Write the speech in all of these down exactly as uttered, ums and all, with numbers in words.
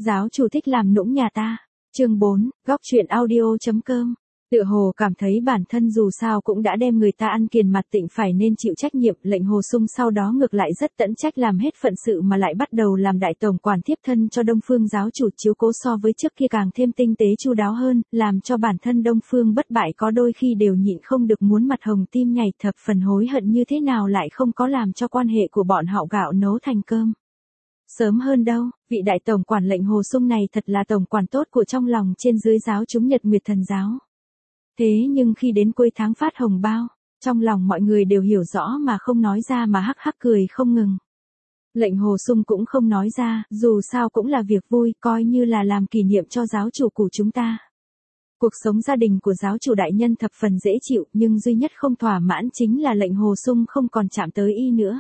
Giáo chủ thích làm nũng nhà ta. Chương bốn, góc truyện audio chấm com. Tựa hồ cảm thấy bản thân dù sao cũng đã đem người ta ăn kiền mặt tịnh phải nên chịu trách nhiệm, Lệnh Hồ Sung sau đó ngược lại rất tẫn trách làm hết phận sự mà lại bắt đầu làm đại tổng quản tiếp thân cho Đông Phương giáo chủ, chiếu cố so với trước kia càng thêm tinh tế chu đáo hơn, làm cho bản thân Đông Phương Bất Bại có đôi khi đều nhịn không được muốn mặt hồng tim nhảy, thập phần hối hận như thế nào lại không có làm cho quan hệ của bọn họ gạo nấu thành cơm. Sớm hơn đâu, vị đại tổng quản Lệnh Hồ Sung này thật là tổng quản tốt của trong lòng trên dưới giáo chúng Nhật Nguyệt Thần giáo. Thế nhưng khi đến cuối tháng phát hồng bao, trong lòng mọi người đều hiểu rõ mà không nói ra mà hắc hắc cười không ngừng. Lệnh Hồ Sung cũng không nói ra, dù sao cũng là việc vui, coi như là làm kỷ niệm cho giáo chủ của chúng ta. Cuộc sống gia đình của giáo chủ đại nhân thập phần dễ chịu, nhưng duy nhất không thỏa mãn chính là Lệnh Hồ Sung không còn chạm tới y nữa.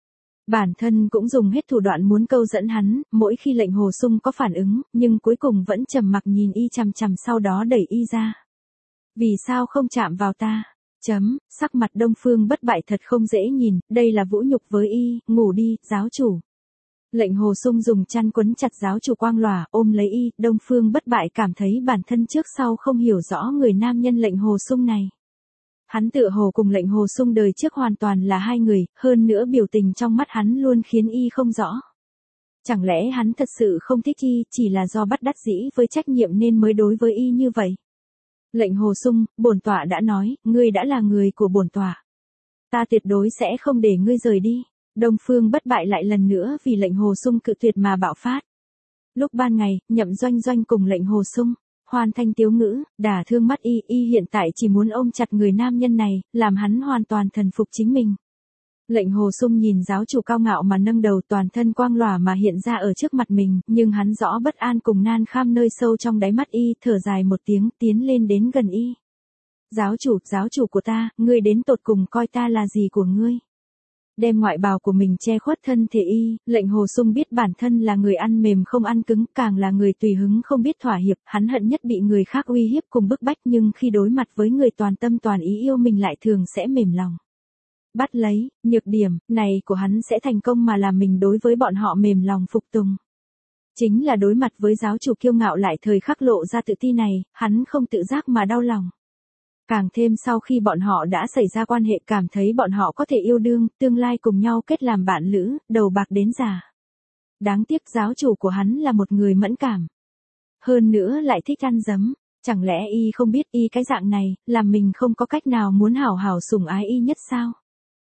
Bản thân cũng dùng hết thủ đoạn muốn câu dẫn hắn, mỗi khi Lệnh Hồ Sung có phản ứng, nhưng cuối cùng vẫn trầm mặc nhìn y chằm chằm, sau đó đẩy y ra. Vì sao không chạm vào ta? Chấm, sắc mặt Đông Phương Bất Bại thật không dễ nhìn, đây là vũ nhục với y, ngủ đi, giáo chủ. Lệnh Hồ Sung dùng chăn quấn chặt giáo chủ quang lòa, ôm lấy y, Đông Phương Bất Bại cảm thấy bản thân trước sau không hiểu rõ người nam nhân Lệnh Hồ Sung này. Hắn tựa hồ cùng Lệnh Hồ Sung đời trước hoàn toàn là hai người, hơn nữa biểu tình trong mắt hắn luôn khiến y không rõ. Chẳng lẽ hắn thật sự không thích y, chỉ là do bắt đắc dĩ với trách nhiệm nên mới đối với y như vậy? Lệnh Hồ Sung, bổn tọa đã nói, ngươi đã là người của bổn tọa. Ta tuyệt đối sẽ không để ngươi rời đi. Đông Phương Bất Bại lại lần nữa vì Lệnh Hồ Sung cự tuyệt mà bạo phát. Lúc ban ngày, Nhậm Doanh Doanh cùng Lệnh Hồ Sung hoàn thanh tiếu ngữ, đả thương mắt y, y hiện tại chỉ muốn ôm chặt người nam nhân này, làm hắn hoàn toàn thần phục chính mình. Lệnh Hồ Sung nhìn giáo chủ cao ngạo mà nâng đầu, toàn thân quang lòa mà hiện ra ở trước mặt mình, nhưng hắn rõ bất an cùng nan kham nơi sâu trong đáy mắt y, thở dài một tiếng, tiến lên đến gần y. Giáo chủ, giáo chủ của ta, ngươi đến tột cùng coi ta là gì của ngươi? Đem ngoại bào của mình che khuất thân thể y, Lệnh Hồ Sung biết bản thân là người ăn mềm không ăn cứng, càng là người tùy hứng không biết thỏa hiệp, hắn hận nhất bị người khác uy hiếp cùng bức bách, nhưng khi đối mặt với người toàn tâm toàn ý yêu mình lại thường sẽ mềm lòng. Bắt lấy, nhược điểm, này của hắn sẽ thành công mà làm mình đối với bọn họ mềm lòng phục tùng. Chính là đối mặt với giáo chủ kiêu ngạo lại thời khắc lộ ra tự ti này, hắn không tự giác mà đau lòng. Càng thêm sau khi bọn họ đã xảy ra quan hệ, cảm thấy bọn họ có thể yêu đương, tương lai cùng nhau kết làm bạn lữ, đầu bạc đến già. Đáng tiếc giáo chủ của hắn là một người mẫn cảm. Hơn nữa lại thích ăn dấm. Chẳng lẽ y không biết y cái dạng này, làm mình không có cách nào muốn hảo hảo sủng ái y nhất sao?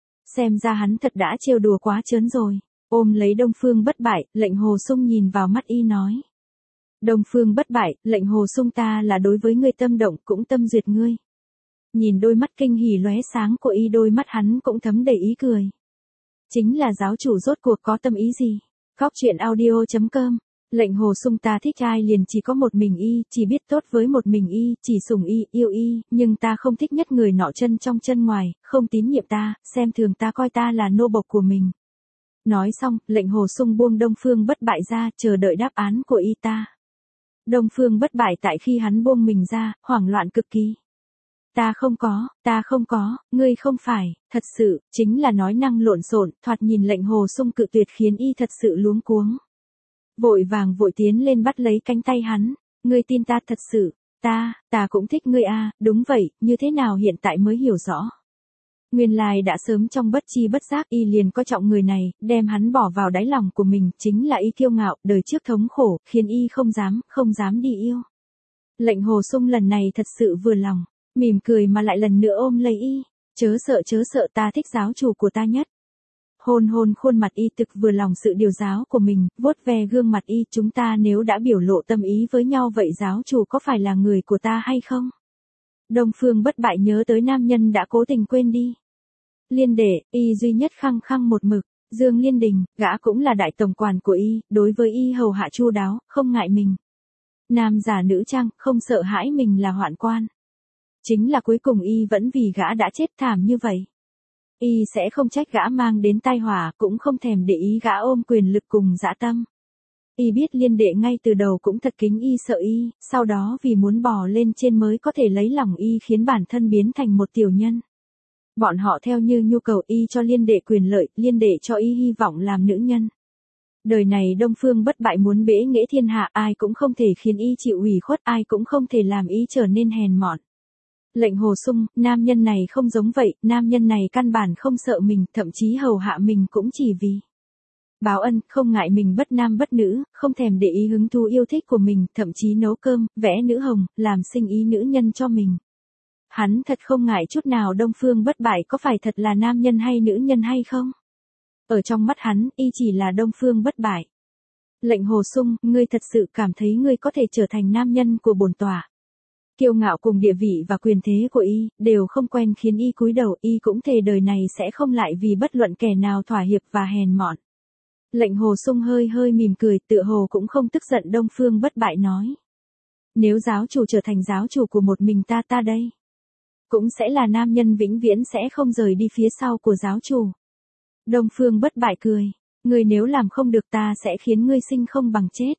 Xem ra hắn thật đã trêu đùa quá trớn rồi. Ôm lấy Đông Phương Bất Bại, Lệnh Hồ Sung nhìn vào mắt y nói. Đông Phương Bất Bại, Lệnh Hồ Sung ta là đối với ngươi tâm động cũng tâm duyệt ngươi. Nhìn đôi mắt kinh hỉ lóe sáng của y, đôi mắt hắn cũng thấm đầy ý cười. Chính là giáo chủ rốt cuộc có tâm ý gì? Góc truyện audio chấm com. Lệnh Hồ Sung ta thích ai liền chỉ có một mình y, chỉ biết tốt với một mình y, chỉ sủng y, yêu y, nhưng ta không thích nhất người nọ chân trong chân ngoài, không tín nhiệm ta, xem thường ta, coi ta là nô bộc của mình. Nói xong, Lệnh Hồ Sung buông Đông Phương Bất Bại ra, chờ đợi đáp án của y ta. Đông Phương Bất Bại tại khi hắn buông mình ra, hoảng loạn cực kỳ. Ta không có, ta không có, ngươi không phải, thật sự, chính là nói năng lộn xộn, thoạt nhìn Lệnh Hồ Sung cự tuyệt khiến y thật sự luống cuống. Vội vàng vội tiến lên bắt lấy cánh tay hắn, ngươi tin ta thật sự, ta, ta cũng thích ngươi a, đúng vậy, như thế nào hiện tại mới hiểu rõ. Nguyên lai đã sớm trong bất chi bất giác y liền coi trọng người này, đem hắn bỏ vào đáy lòng của mình, chính là y kiêu ngạo, đời trước thống khổ, khiến y không dám, không dám đi yêu. Lệnh Hồ Sung lần này thật sự vừa lòng, mỉm cười mà lại lần nữa ôm lấy y, chớ sợ chớ sợ, ta thích giáo chủ của ta nhất. Hôn hôn khuôn mặt y, thực vừa lòng sự điều giáo của mình, vuốt ve gương mặt y, chúng ta nếu đã biểu lộ tâm ý với nhau vậy giáo chủ có phải là người của ta hay không? Đông Phương Bất Bại nhớ tới nam nhân đã cố tình quên đi. Liên đệ, y duy nhất khăng khăng một mực, Dương Liên Đình, gã cũng là đại tổng quản của y, đối với y hầu hạ chu đáo, không ngại mình. Nam giả nữ trang, không sợ hãi mình là hoạn quan. Chính là cuối cùng y vẫn vì gã đã chết thảm như vậy. Y sẽ không trách gã mang đến tai họa, cũng không thèm để ý gã ôm quyền lực cùng dã tâm. Y biết Liên đệ ngay từ đầu cũng thật kính y sợ y, sau đó vì muốn bò lên trên mới có thể lấy lòng y khiến bản thân biến thành một tiểu nhân. Bọn họ theo như nhu cầu y cho Liên đệ quyền lợi, Liên đệ cho y hy vọng làm nữ nhân. Đời này Đông Phương Bất Bại muốn bẽ nghễ thiên hạ, ai cũng không thể khiến y chịu ủy khuất, ai cũng không thể làm y trở nên hèn mọn. Lệnh Hồ Sung, nam nhân này không giống vậy, nam nhân này căn bản không sợ mình, thậm chí hầu hạ mình cũng chỉ vì báo ân, không ngại mình bất nam bất nữ, không thèm để ý hứng thú yêu thích của mình, thậm chí nấu cơm, vẽ nữ hồng, làm sinh ý nữ nhân cho mình. Hắn thật không ngại chút nào Đông Phương Bất Bại có phải thật là nam nhân hay nữ nhân hay không? Ở trong mắt hắn, y chỉ là Đông Phương Bất Bại. Lệnh Hồ Sung, ngươi thật sự cảm thấy ngươi có thể trở thành nam nhân của bổn tòa. Kiêu ngạo cùng địa vị và quyền thế của y, đều không quen khiến y cúi đầu, y cũng thề đời này sẽ không lại vì bất luận kẻ nào thỏa hiệp và hèn mọn. Lệnh Hồ Sung hơi hơi mỉm cười, tựa hồ cũng không tức giận Đông Phương Bất Bại nói. Nếu giáo chủ trở thành giáo chủ của một mình ta ta đây, cũng sẽ là nam nhân vĩnh viễn sẽ không rời đi phía sau của giáo chủ. Đông Phương Bất Bại cười, ngươi nếu làm không được ta sẽ khiến ngươi sinh không bằng chết.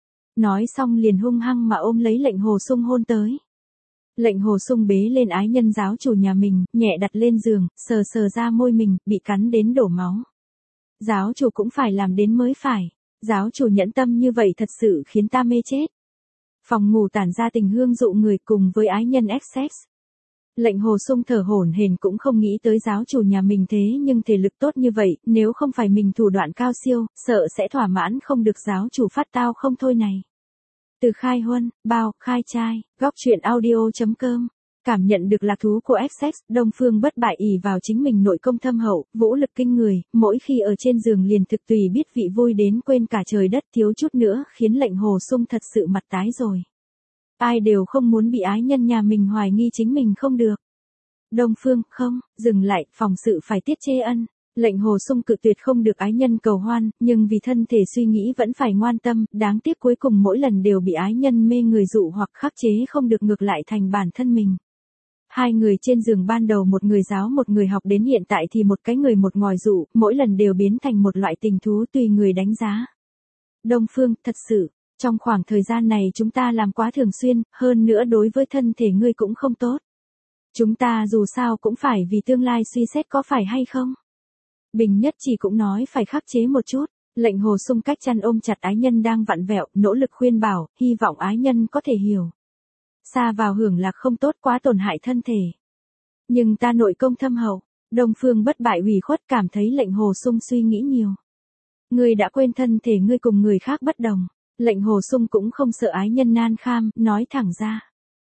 Nói xong liền hung hăng mà ôm lấy Lệnh Hồ Sung hôn tới. Lệnh Hồ Sung bế lên ái nhân giáo chủ nhà mình, nhẹ đặt lên giường, sờ sờ ra môi mình, bị cắn đến đổ máu. Giáo chủ cũng phải làm đến mới phải. Giáo chủ nhẫn tâm như vậy thật sự khiến ta mê chết. Phòng ngủ tản ra tình hương dụ người cùng với ái nhân Essex. Lệnh Hồ Sung thở hổn hển cũng không nghĩ tới giáo chủ nhà mình thế nhưng thể lực tốt như vậy, nếu không phải mình thủ đoạn cao siêu, sợ sẽ thỏa mãn không được giáo chủ phát tao không thôi này. Từ khai huân, bao, khai trai, góc truyện audio chấm com. Cảm nhận được lạc thú của Essex, Đông Phương Bất Bại ỷ vào chính mình nội công thâm hậu, vũ lực kinh người, mỗi khi ở trên giường liền thực tùy biết vị vui đến quên cả trời đất, thiếu chút nữa khiến Lệnh Hồ Sung thật sự mặt tái rồi. Ai đều không muốn bị ái nhân nhà mình hoài nghi chính mình không được. Đông Phương, không, dừng lại, phòng sự phải tiết chế ân. Lệnh Hồ Sung cự tuyệt không được ái nhân cầu hoan, nhưng vì thân thể suy nghĩ vẫn phải ngoan tâm, đáng tiếc cuối cùng mỗi lần đều bị ái nhân mê người dụ hoặc khắc chế không được ngược lại thành bản thân mình. Hai người trên giường ban đầu một người giáo một người học đến hiện tại thì một cái người một ngòi dụ, mỗi lần đều biến thành một loại tình thú tùy người đánh giá. Đông Phương, thật sự, trong khoảng thời gian này chúng ta làm quá thường xuyên, hơn nữa đối với thân thể ngươi cũng không tốt. Chúng ta dù sao cũng phải vì tương lai suy xét có phải hay không? Bình Nhất Chỉ cũng nói phải khắc chế một chút. Lệnh Hồ Sung cách chăn ôm chặt ái nhân đang vặn vẹo, nỗ lực khuyên bảo, hy vọng ái nhân có thể hiểu. Xa vào hưởng lạc không tốt quá tổn hại thân thể. Nhưng ta nội công thâm hậu, Đông Phương Bất Bại ủy khuất cảm thấy Lệnh Hồ Sung suy nghĩ nhiều. Ngươi đã quên thân thể ngươi cùng người khác bất đồng. Lệnh Hồ Sung cũng không sợ ái nhân nan kham, nói thẳng ra.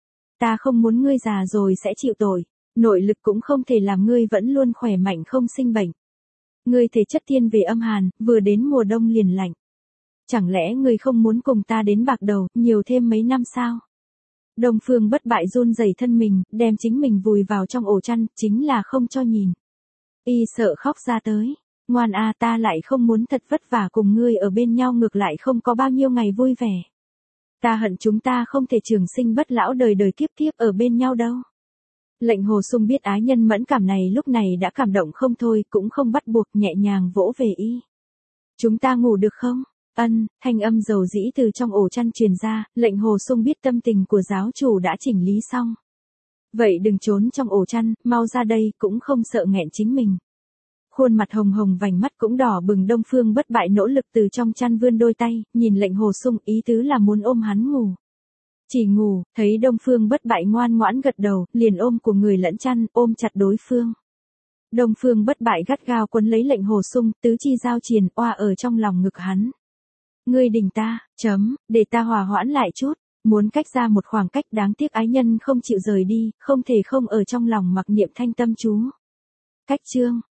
Ta không muốn ngươi già rồi sẽ chịu tội, nội lực cũng không thể làm ngươi vẫn luôn khỏe mạnh không sinh bệnh. Ngươi thể chất thiên về âm hàn, vừa đến mùa đông liền lạnh. Chẳng lẽ ngươi không muốn cùng ta đến bạc đầu, nhiều thêm mấy năm sao? Đông Phương Bất Bại run rẩy thân mình, đem chính mình vùi vào trong ổ chăn, chính là không cho nhìn. Y sợ khóc ra tới. Ngoan a, ta lại không muốn thật vất vả cùng ngươi ở bên nhau, ngược lại không có bao nhiêu ngày vui vẻ. Ta hận chúng ta không thể trường sinh bất lão đời đời kiếp kiếp ở bên nhau đâu. Lệnh Hồ Sung biết ái nhân mẫn cảm này lúc này đã cảm động không thôi, cũng không bắt buộc, nhẹ nhàng vỗ về y. Chúng ta ngủ được không? Ân, thanh âm dầu dĩ từ trong ổ chăn truyền ra, Lệnh Hồ Sung biết tâm tình của giáo chủ đã chỉnh lý xong. Vậy đừng trốn trong ổ chăn, mau ra đây, cũng không sợ nghẹn chính mình. Khuôn mặt hồng hồng vành mắt cũng đỏ bừng. Đông Phương Bất Bại nỗ lực từ trong chăn vươn đôi tay, nhìn Lệnh Hồ Sung, ý tứ là muốn ôm hắn ngủ. Chỉ ngủ, thấy Đông Phương Bất Bại ngoan ngoãn gật đầu, liền ôm của người lẫn chăn, ôm chặt đối phương. Đông Phương Bất Bại gắt gao quấn lấy Lệnh Hồ Sung, tứ chi giao triền, oa ở trong lòng ngực hắn. Ngươi đỉnh ta, chấm, để ta hòa hoãn lại chút, muốn cách ra một khoảng cách, đáng tiếc ái nhân không chịu rời đi, không thể không ở trong lòng mặc niệm thanh tâm chú. Cách chương.